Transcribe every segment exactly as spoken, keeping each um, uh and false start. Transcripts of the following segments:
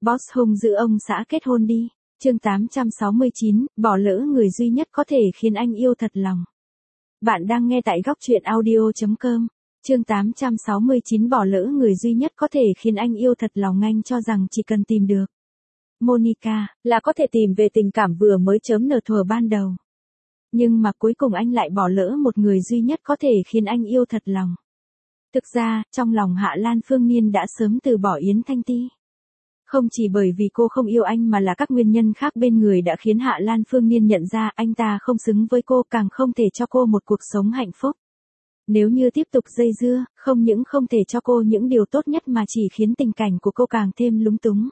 Boss hung dữ ông xã kết hôn đi. Chương tám trăm sáu mươi chín, bỏ lỡ người duy nhất có thể khiến anh yêu thật lòng. Bạn đang nghe tại góc truyện audio chấm com. Chương tám trăm sáu mươi chín, bỏ lỡ người duy nhất có thể khiến anh yêu thật lòng. Anh cho rằng chỉ cần tìm được Monica là có thể tìm về tình cảm vừa mới chớm nở thuở ban đầu. Nhưng mà cuối cùng anh lại bỏ lỡ một người duy nhất có thể khiến anh yêu thật lòng. Thực ra, trong lòng Hạ Lan Phương Niên đã sớm từ bỏ Yến Thanh Ti. Không chỉ bởi vì cô không yêu anh mà là các nguyên nhân khác bên người đã khiến Hạ Lan Phương Niên nhận ra anh ta không xứng với cô, càng không thể cho cô một cuộc sống hạnh phúc. Nếu như tiếp tục dây dưa, không những không thể cho cô những điều tốt nhất mà chỉ khiến tình cảnh của cô càng thêm lúng túng.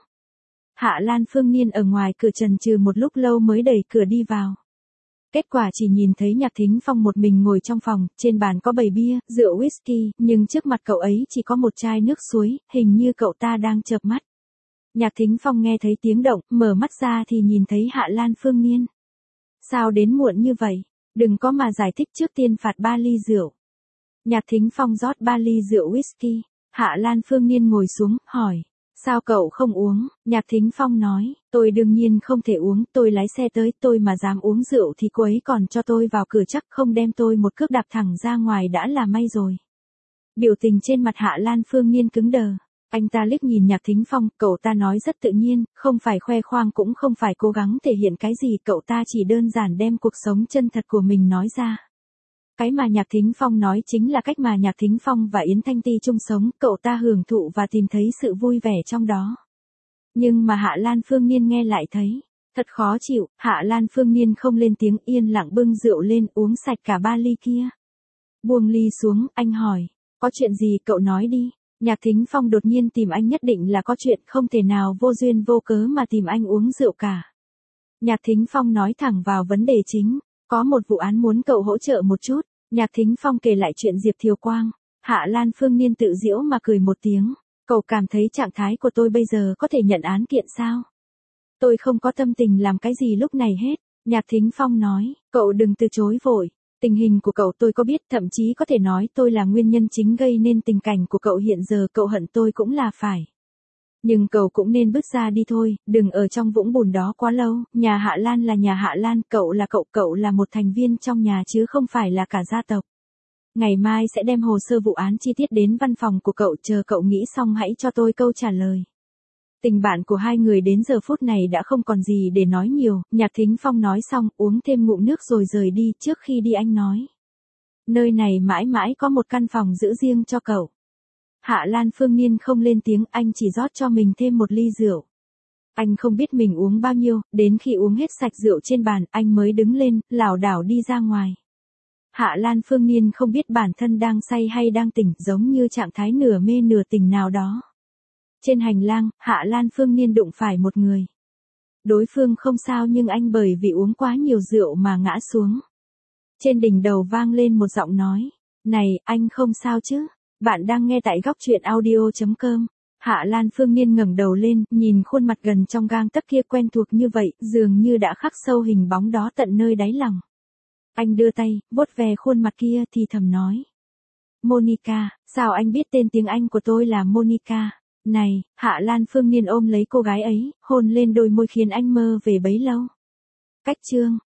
Hạ Lan Phương Niên ở ngoài cửa chần chừ một lúc lâu mới đẩy cửa đi vào. Kết quả chỉ nhìn thấy Nhạc Thính Phong một mình ngồi trong phòng, trên bàn có bày bia, rượu whisky, nhưng trước mặt cậu ấy chỉ có một chai nước suối, hình như cậu ta đang chợp mắt. Nhạc Thính Phong nghe thấy tiếng động, mở mắt ra thì nhìn thấy Hạ Lan Phương Niên. Sao đến muộn như vậy? Đừng có mà giải thích, trước tiên phạt ba ly rượu. Nhạc Thính Phong rót ba ly rượu whisky. Hạ Lan Phương Niên ngồi xuống, hỏi. Sao cậu không uống? Nhạc Thính Phong nói, tôi đương nhiên không thể uống, tôi lái xe tới, tôi mà dám uống rượu thì cô ấy còn cho tôi vào cửa, chắc không đem tôi một cước đạp thẳng ra ngoài đã là may rồi. Biểu tình trên mặt Hạ Lan Phương Niên cứng đờ. Anh ta liếc nhìn Nhạc Thính Phong, cậu ta nói rất tự nhiên, không phải khoe khoang cũng không phải cố gắng thể hiện cái gì, cậu ta chỉ đơn giản đem cuộc sống chân thật của mình nói ra. Cái mà Nhạc Thính Phong nói chính là cách mà Nhạc Thính Phong và Yến Thanh Ti chung sống, cậu ta hưởng thụ và tìm thấy sự vui vẻ trong đó. Nhưng mà Hạ Lan Phương Niên nghe lại thấy thật khó chịu. Hạ Lan Phương Niên không lên tiếng, yên lặng bưng rượu lên, uống sạch cả ba ly kia. Buông ly xuống, anh hỏi, có chuyện gì cậu nói đi. Nhạc Thính Phong đột nhiên tìm anh nhất định là có chuyện, không thể nào vô duyên vô cớ mà tìm anh uống rượu cả. Nhạc Thính Phong nói thẳng vào vấn đề chính, có một vụ án muốn cậu hỗ trợ một chút. Nhạc Thính Phong kể lại chuyện Diệp Thiều Quang. Hạ Lan Phương Niên tự giễu mà cười một tiếng, cậu cảm thấy trạng thái của tôi bây giờ có thể nhận án kiện sao? Tôi không có tâm tình làm cái gì lúc này hết. Nhạc Thính Phong nói, cậu đừng từ chối vội. Tình hình của cậu tôi có biết, thậm chí có thể nói tôi là nguyên nhân chính gây nên tình cảnh của cậu hiện giờ, cậu hận tôi cũng là phải. Nhưng cậu cũng nên bước ra đi thôi, đừng ở trong vũng bùn đó quá lâu, nhà Hạ Lan là nhà Hạ Lan, cậu là cậu, cậu là một thành viên trong nhà chứ không phải là cả gia tộc. Ngày mai sẽ đem hồ sơ vụ án chi tiết đến văn phòng của cậu, chờ cậu nghĩ xong hãy cho tôi câu trả lời. Tình bạn của hai người đến giờ phút này đã không còn gì để nói nhiều. Nhạc Thính Phong nói xong, uống thêm ngụm nước rồi rời đi. Trước khi đi anh nói, nơi này mãi mãi có một căn phòng giữ riêng cho cậu. Hạ Lan Phương Niên không lên tiếng, anh chỉ rót cho mình thêm một ly rượu. Anh không biết mình uống bao nhiêu, đến khi uống hết sạch rượu trên bàn, anh mới đứng lên, lảo đảo đi ra ngoài. Hạ Lan Phương Niên không biết bản thân đang say hay đang tỉnh, giống như trạng thái nửa mê nửa tỉnh nào đó. Trên hành lang, Hạ Lan Phương Niên đụng phải một người. Đối phương không sao nhưng anh bởi vì uống quá nhiều rượu mà ngã xuống. Trên đỉnh đầu vang lên một giọng nói, này, anh không sao chứ? Bạn đang nghe tại góc truyện audio chấm com. Hạ Lan Phương Niên ngẩng đầu lên, nhìn khuôn mặt gần trong gang tấc kia quen thuộc như vậy, dường như đã khắc sâu hình bóng đó tận nơi đáy lòng. Anh đưa tay, vuốt về khuôn mặt kia thì thầm nói. Monica, sao anh biết tên tiếng Anh của tôi là Monica? Này, Hạ Lan Phương Niên ôm lấy cô gái ấy, hôn lên đôi môi khiến anh mơ về bấy lâu. Cách chương